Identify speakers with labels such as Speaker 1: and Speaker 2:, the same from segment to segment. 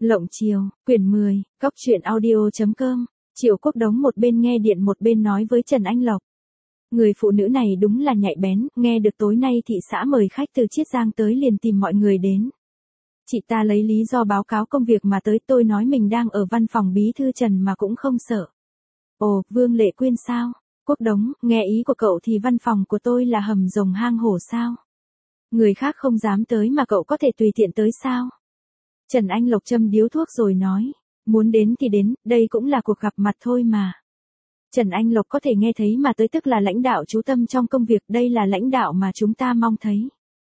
Speaker 1: Lộng chiều, quyển 10, Cóc truyện audio.com. Triệu Quốc Đống một bên nghe điện một bên nói với Trần Anh Lộc. Người phụ nữ này đúng là nhạy bén, nghe được tối nay thị xã mời khách từ Chiết Giang tới liền tìm mọi người đến. Chị ta lấy lý do báo cáo công việc mà tới, tôi nói mình đang ở văn phòng bí thư Trần mà cũng không sợ. Ồ, Vương Lệ Quyên sao? Quốc Đống, nghe ý của cậu thì văn phòng của tôi là hầm rồng hang hổ sao? Người khác không dám tới mà cậu có thể tùy tiện tới sao? Trần Anh Lộc châm điếu thuốc rồi nói, muốn đến thì đến, đây cũng là cuộc gặp mặt thôi mà. Trần Anh Lộc có thể nghe thấy mà tới tức là lãnh đạo chú tâm trong công việc, đây là lãnh đạo mà chúng ta mong thấy.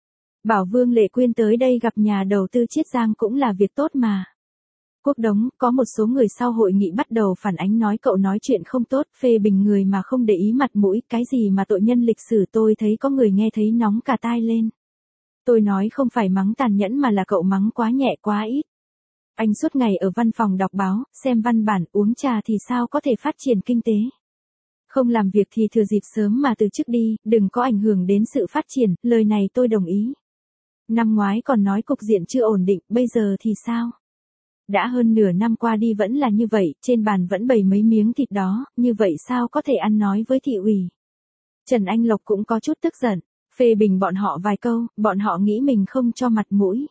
Speaker 1: Bảo Vương Lệ Quyên tới đây gặp nhà đầu tư Chiết Giang cũng là việc tốt mà. Quốc Đống, có một số người sau hội nghị bắt đầu phản ánh nói cậu nói chuyện không tốt, phê bình người mà không để ý mặt mũi, cái gì mà tội nhân lịch sử, tôi thấy có người nghe thấy nóng cả tai lên. Tôi nói không phải mắng tàn nhẫn mà là cậu mắng quá nhẹ quá ít. Anh suốt ngày ở văn phòng đọc báo, xem văn bản, uống trà thì sao có thể phát triển kinh tế. Không làm việc thì thừa dịp sớm mà từ chức đi, đừng có ảnh hưởng đến sự phát triển, lời này tôi đồng ý. Năm ngoái còn nói cục diện chưa ổn định, bây giờ thì sao? Đã hơn nửa năm qua đi vẫn là như vậy, trên bàn vẫn bày mấy miếng thịt đó, như vậy sao có thể ăn nói với thị ủy. Trần Anh Lộc cũng có chút tức giận, phê bình bọn họ vài câu, bọn họ nghĩ mình không cho mặt mũi.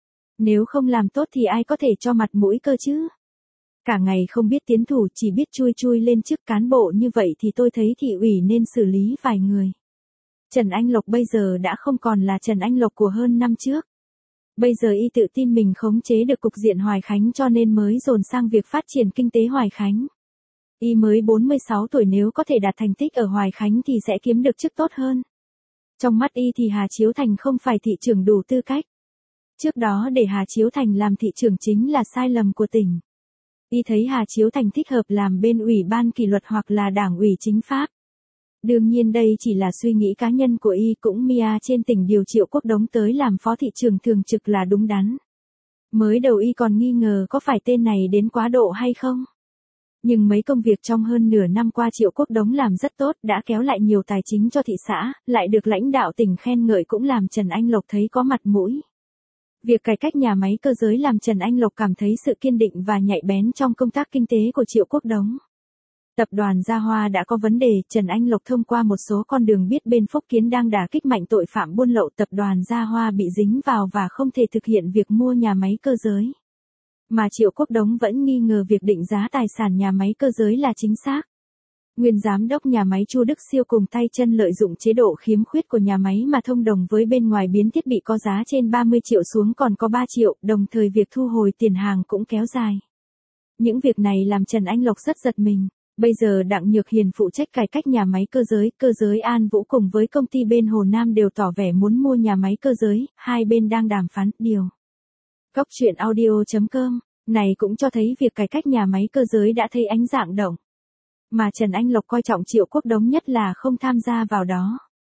Speaker 1: Nếu không làm tốt thì ai có thể cho mặt mũi cơ chứ? Cả ngày không biết tiến thủ, chỉ biết chui chui lên chức cán bộ như vậy thì tôi thấy thị ủy nên xử lý vài người. Trần Anh Lộc bây giờ đã không còn là Trần Anh Lộc của hơn năm trước. Bây giờ y tự tin mình khống chế được cục diện Hoài Khánh cho nên mới dồn sang việc phát triển kinh tế Hoài Khánh. Y mới 46 tuổi, nếu có thể đạt thành tích ở Hoài Khánh thì sẽ kiếm được chức tốt hơn. Trong mắt y thì Hà Chiếu Thành không phải thị trưởng đủ tư cách. Trước đó để Hà Chiếu Thành làm thị trưởng chính là sai lầm của tỉnh. Y thấy Hà Chiếu Thành thích hợp làm bên ủy ban kỷ luật hoặc là đảng ủy chính pháp. Đương nhiên đây chỉ là suy nghĩ cá nhân của y, cũng Mia trên tỉnh điều Triệu Quốc Đống tới làm phó thị trưởng thường trực là đúng đắn. Mới đầu y còn nghi ngờ có phải tên này đến quá độ hay không. Nhưng mấy công việc trong hơn nửa năm qua Triệu Quốc Đống làm rất tốt, đã kéo lại nhiều tài chính cho thị xã, lại được lãnh đạo tỉnh khen ngợi cũng làm Trần Anh Lộc thấy có mặt mũi. Việc cải cách nhà máy cơ giới làm Trần Anh Lộc cảm thấy sự kiên định và nhạy bén trong công tác kinh tế của Triệu Quốc Đống. Tập đoàn Gia Hoa đã có vấn đề, Trần Anh Lộc thông qua một số con đường biết bên Phúc Kiến đang đả kích mạnh tội phạm buôn lậu, tập đoàn Gia Hoa bị dính vào và không thể thực hiện việc mua nhà máy cơ giới. Mà Triệu Quốc Đống vẫn nghi ngờ việc định giá tài sản nhà máy cơ giới là chính xác. Nguyên giám đốc nhà máy Chu Đức Siêu cùng tay chân lợi dụng chế độ khiếm khuyết của nhà máy mà thông đồng với bên ngoài biến thiết bị có giá trên 30 triệu xuống còn có 3 triệu, đồng thời việc thu hồi tiền hàng cũng kéo dài. Những việc này làm Trần Anh Lộc rất giật mình. Bây giờ Đặng Nhược Hiền phụ trách cải cách nhà máy cơ giới An Vũ cùng với công ty bên Hồ Nam đều tỏ vẻ muốn mua nhà máy cơ giới, hai bên đang đàm phán điều. Cóc truyện audio.com, này cũng cho thấy việc cải cách nhà máy cơ giới đã thấy ánh dạng động. Mà Trần Anh Lộc coi trọng Triệu Quốc Đống nhất là không tham gia vào đó.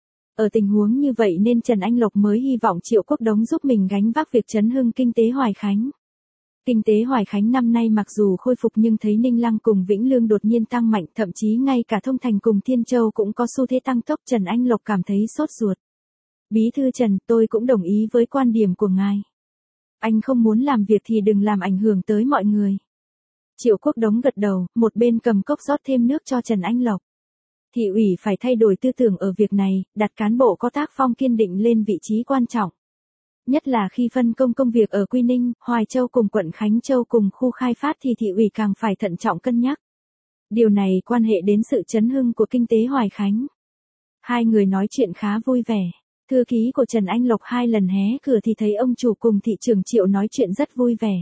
Speaker 1: Ở tình huống như vậy nên Trần Anh Lộc mới hy vọng Triệu Quốc Đống giúp mình gánh vác việc chấn hưng kinh tế Hoài Khánh. Kinh tế Hoài Khánh năm nay mặc dù khôi phục nhưng thấy Ninh Lăng cùng Vĩnh Lương đột nhiên tăng mạnh, thậm chí ngay cả Thông Thành cùng Thiên Châu cũng có xu thế tăng tốc. Trần Anh Lộc cảm thấy sốt ruột. Bí thư Trần, tôi cũng đồng ý với quan điểm của ngài. Anh không muốn làm việc thì đừng làm ảnh hưởng tới mọi người. Triệu Quốc Đống gật đầu, một bên cầm cốc rót thêm nước cho Trần Anh Lộc. Thị ủy phải thay đổi tư tưởng ở việc này, đặt cán bộ có tác phong kiên định lên vị trí quan trọng. Nhất là khi phân công công việc ở Quy Ninh, Hoài Châu cùng quận Khánh Châu cùng khu khai phát thì thị ủy càng phải thận trọng cân nhắc. Điều này quan hệ đến sự chấn hưng của kinh tế Hoài Khánh. Hai người nói chuyện khá vui vẻ. Thư ký của Trần Anh Lộc hai lần hé cửa thì thấy ông chủ cùng thị trưởng Triệu nói chuyện rất vui vẻ.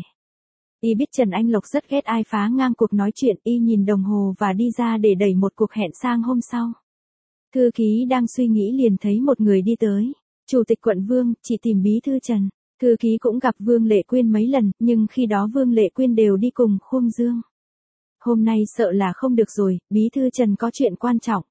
Speaker 1: Y biết Trần Anh Lộc rất ghét ai phá ngang cuộc nói chuyện, y nhìn đồng hồ và đi ra để đẩy một cuộc hẹn sang hôm sau. Thư ký đang suy nghĩ liền thấy một người đi tới. Chủ tịch quận Vương, chị tìm bí thư Trần. Thư ký cũng gặp Vương Lệ Quyên mấy lần, nhưng khi đó Vương Lệ Quyên đều đi cùng Khuông Dương. Hôm nay sợ là không được rồi, bí thư Trần có chuyện quan trọng.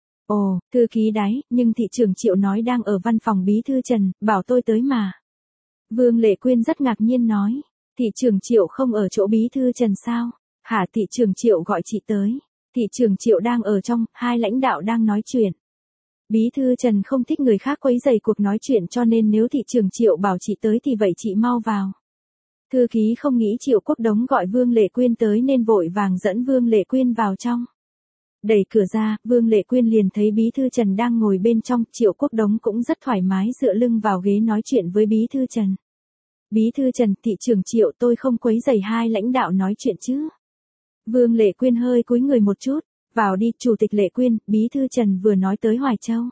Speaker 1: Ồ, thư ký đáy, nhưng thị trưởng Triệu nói đang ở văn phòng bí thư Trần, bảo tôi tới mà. Vương Lệ Quyên rất ngạc nhiên nói, thị trưởng Triệu không ở chỗ bí thư Trần sao? Hả, thị trưởng Triệu gọi chị tới. Thị trưởng Triệu đang ở trong, hai lãnh đạo đang nói chuyện. Bí thư Trần không thích người khác quấy rầy cuộc nói chuyện cho nên nếu thị trưởng Triệu bảo chị tới thì vậy chị mau vào. Thư ký không nghĩ Triệu Quốc Đống gọi Vương Lệ Quyên tới nên vội vàng dẫn Vương Lệ Quyên vào trong. Đẩy cửa ra, Vương Lệ Quyên liền thấy bí thư Trần đang ngồi bên trong, Triệu Quốc Đống cũng rất thoải mái dựa lưng vào ghế nói chuyện với bí thư Trần. Bí thư Trần, thị trưởng Triệu, tôi không quấy rầy hai lãnh đạo nói chuyện chứ. Vương Lệ Quyên hơi cúi người một chút, vào đi, Chủ tịch Lệ Quyên, bí thư Trần vừa nói tới Hoài Châu.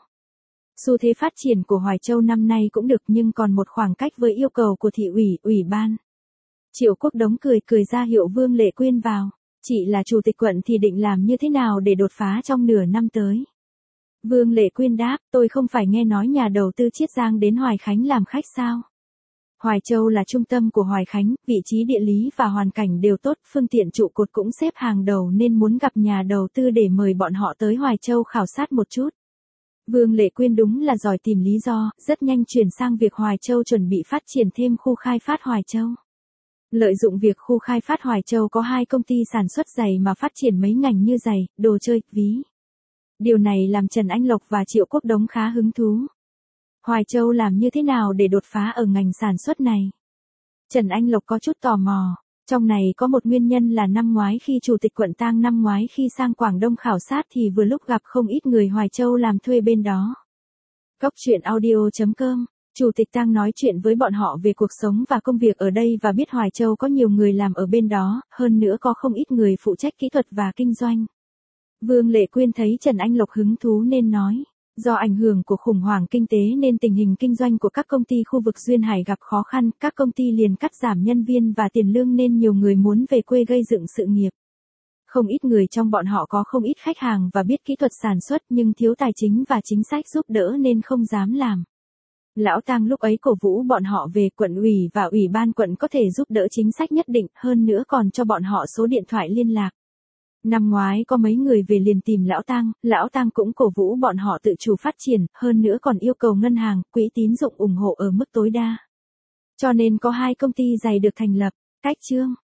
Speaker 1: Xu thế phát triển của Hoài Châu năm nay cũng được nhưng còn một khoảng cách với yêu cầu của thị ủy, ủy ban. Triệu Quốc Đống cười ra hiệu Vương Lệ Quyên vào. Chị là chủ tịch quận thì định làm như thế nào để đột phá trong nửa năm tới? Vương Lệ Quyên đáp, tôi không phải nghe nói nhà đầu tư Chiết Giang đến Hoài Khánh làm khách sao? Hoài Châu là trung tâm của Hoài Khánh, vị trí địa lý và hoàn cảnh đều tốt, phương tiện trụ cột cũng xếp hàng đầu nên muốn gặp nhà đầu tư để mời bọn họ tới Hoài Châu khảo sát một chút. Vương Lệ Quyên đúng là giỏi tìm lý do, rất nhanh chuyển sang việc Hoài Châu chuẩn bị phát triển thêm khu khai phát Hoài Châu. Lợi dụng việc khu khai phát Hoài Châu có 2 công ty sản xuất giày mà phát triển mấy ngành như giày, đồ chơi, ví. Điều này làm Trần Anh Lộc và Triệu Quốc Đống khá hứng thú. Hoài Châu làm như thế nào để đột phá ở ngành sản xuất này? Trần Anh Lộc có chút tò mò. Trong này có một nguyên nhân là năm ngoái khi Chủ tịch quận Tang năm ngoái khi sang Quảng Đông khảo sát thì vừa lúc gặp không ít người Hoài Châu làm thuê bên đó. Góc truyện audio.com, Chủ tịch Tang nói chuyện với bọn họ về cuộc sống và công việc ở đây và biết Hoài Châu có nhiều người làm ở bên đó, hơn nữa có không ít người phụ trách kỹ thuật và kinh doanh. Vương Lệ Quyên thấy Trần Anh Lộc hứng thú nên nói. Do ảnh hưởng của khủng hoảng kinh tế nên tình hình kinh doanh của các công ty khu vực duyên hải gặp khó khăn, các công ty liền cắt giảm nhân viên và tiền lương nên nhiều người muốn về quê gây dựng sự nghiệp. Không ít người trong bọn họ có không ít khách hàng và biết kỹ thuật sản xuất nhưng thiếu tài chính và chính sách giúp đỡ nên không dám làm. Lão Tang lúc ấy cổ vũ bọn họ về quận ủy và ủy ban quận có thể giúp đỡ chính sách nhất định, hơn nữa còn cho bọn họ số điện thoại liên lạc. Năm ngoái có mấy người về liền tìm Lão Tang cũng cổ vũ bọn họ tự chủ phát triển, hơn nữa còn yêu cầu ngân hàng, quỹ tín dụng ủng hộ ở mức tối đa. Cho nên có 2 công ty giày được thành lập. Cách chương